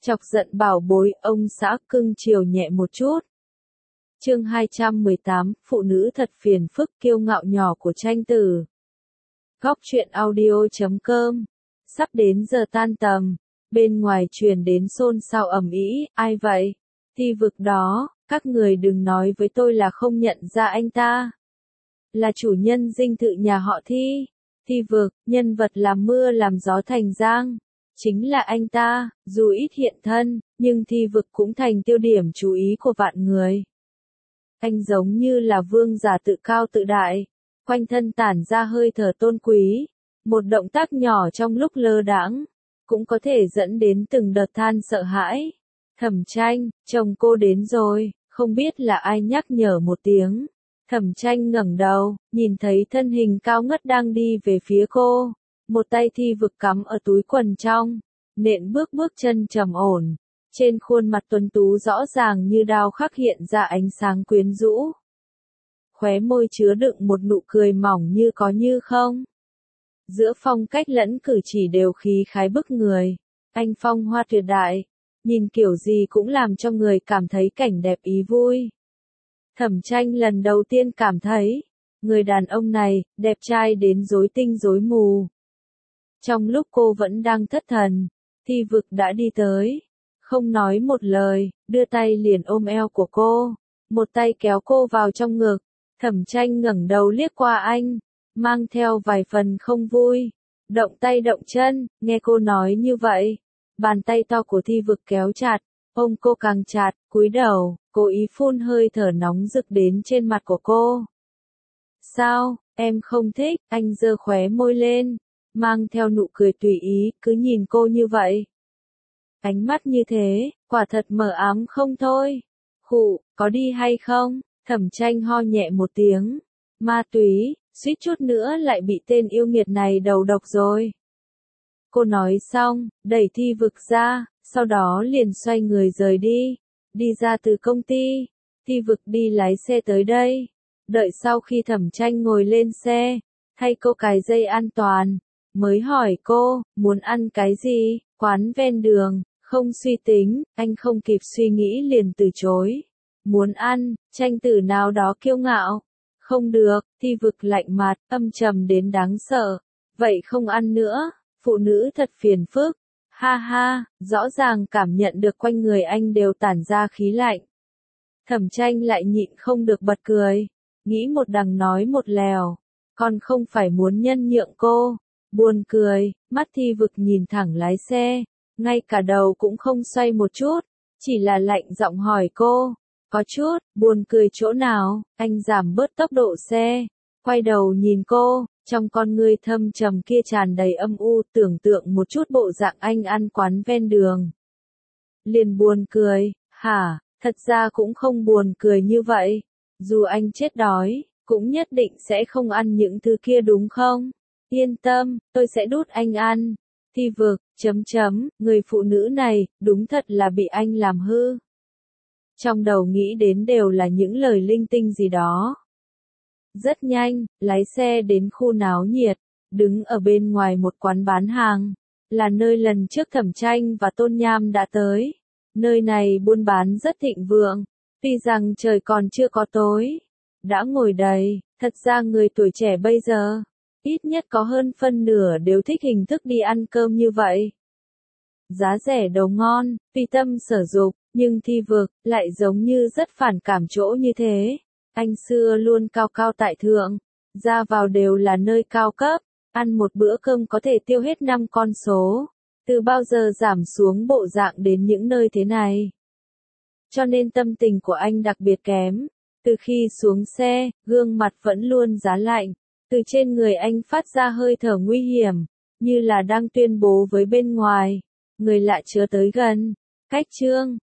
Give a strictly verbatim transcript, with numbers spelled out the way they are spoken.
Chọc giận bảo bối, ông xã cưng chiều nhẹ một chút. Chương hai trăm mười tám, phụ nữ thật phiền phức kiêu ngạo nhỏ của tranh tử. Góc truyện audio chấm com. Sắp đến giờ tan tầm, bên ngoài truyền đến xôn xao ầm ĩ, ai vậy? Thi vực đó, các người đừng nói với tôi là không nhận ra anh ta. Là chủ nhân dinh thự nhà họ Thi. Thi vực, nhân vật làm mưa làm gió thành giang. Chính là anh ta, dù ít hiện thân, nhưng Thi vực cũng thành tiêu điểm chú ý của vạn người. Anh giống như là vương giả tự cao tự đại, quanh thân tản ra hơi thở tôn quý, một động tác nhỏ trong lúc lơ đãng, cũng có thể dẫn đến từng đợt than sợ hãi. Thẩm Tranh, chồng cô đến rồi, không biết là ai nhắc nhở một tiếng. Thẩm Tranh ngẩng đầu, nhìn thấy thân hình cao ngất đang đi về phía cô, một tay Thi vực cắm ở túi quần trong, nện bước bước chân trầm ổn. Trên khuôn mặt tuấn tú rõ ràng như đao khắc hiện ra ánh sáng quyến rũ. Khóe môi chứa đựng một nụ cười mỏng như có như không. Giữa phong cách lẫn cử chỉ đều khí khái bức người. Anh phong hoa tuyệt đại, nhìn kiểu gì cũng làm cho người cảm thấy cảnh đẹp ý vui. Thẩm Tranh lần đầu tiên cảm thấy, người đàn ông này, đẹp trai đến rối tinh rối mù. Trong lúc cô vẫn đang thất thần, Thi vực đã đi tới. Không nói một lời, đưa tay liền ôm eo của cô, một tay kéo cô vào trong ngực. Thẩm Tranh ngẩng đầu liếc qua anh, mang theo vài phần không vui. Động tay động chân, nghe cô nói như vậy. Bàn tay to của Thi vực kéo chặt, ôm cô càng chặt, cúi đầu, cố ý phun hơi thở nóng rực đến trên mặt của cô. Sao, em không thích? Anh giơ khóe môi lên, mang theo nụ cười tùy ý, cứ nhìn cô như vậy. Ánh mắt như thế, quả thật mờ ám không thôi. Khụ, có đi hay không? Thẩm Tranh ho nhẹ một tiếng. Ma túy, suýt chút nữa lại bị tên yêu nghiệt này đầu độc rồi. Cô nói xong, đẩy Thi vực ra, sau đó liền xoay người rời đi. Đi ra từ công ty, Thi vực đi lái xe tới đây. Đợi sau khi Thẩm Tranh ngồi lên xe, thay cô cài dây an toàn, mới hỏi cô, muốn ăn cái gì? Quán ven đường. Không suy tính, anh không kịp suy nghĩ liền từ chối. Muốn ăn, tranh tử nào đó kiêu ngạo. Không được, Thi vực lạnh mặt, âm trầm đến đáng sợ. Vậy không ăn nữa, phụ nữ thật phiền phức. Ha ha, rõ ràng cảm nhận được quanh người anh đều tản ra khí lạnh. Thẩm Tranh lại nhịn không được bật cười. Nghĩ một đằng nói một lèo. Con không phải muốn nhân nhượng cô. Buồn cười, mắt Thi vực nhìn thẳng lái xe. Ngay cả đầu cũng không xoay một chút, chỉ là lạnh giọng hỏi cô, có chút, buồn cười chỗ nào? Anh giảm bớt tốc độ xe, quay đầu nhìn cô, trong con ngươi thâm trầm kia tràn đầy âm u, tưởng tượng một chút bộ dạng anh ăn quán ven đường. Liền buồn cười, hả, thật ra cũng không buồn cười như vậy, dù anh chết đói, cũng nhất định sẽ không ăn những thứ kia đúng không? Yên tâm, tôi sẽ đút anh ăn. Thi vực, chấm chấm, người phụ nữ này, đúng thật là bị anh làm hư. Trong đầu nghĩ đến đều là những lời linh tinh gì đó. Rất nhanh, lái xe đến khu náo nhiệt, đứng ở bên ngoài một quán bán hàng, là nơi lần trước Thẩm Tranh và Tôn Nham đã tới. Nơi này buôn bán rất thịnh vượng, tuy rằng trời còn chưa có tối, đã ngồi đầy, thật ra người tuổi trẻ bây giờ, ít nhất có hơn phân nửa đều thích hình thức đi ăn cơm như vậy. Giá rẻ đồ ngon, tùy tâm sở dục, nhưng Thi vực lại giống như rất phản cảm chỗ như thế. Anh xưa luôn cao cao tại thượng, ra vào đều là nơi cao cấp, ăn một bữa cơm có thể tiêu hết năm con số. Từ bao giờ giảm xuống bộ dạng đến những nơi thế này. Cho nên tâm tình của anh đặc biệt kém. Từ khi xuống xe, gương mặt vẫn luôn giá lạnh. Từ trên người anh phát ra hơi thở nguy hiểm, như là đang tuyên bố với bên ngoài, người lạ chớ tới gần. Cách chương,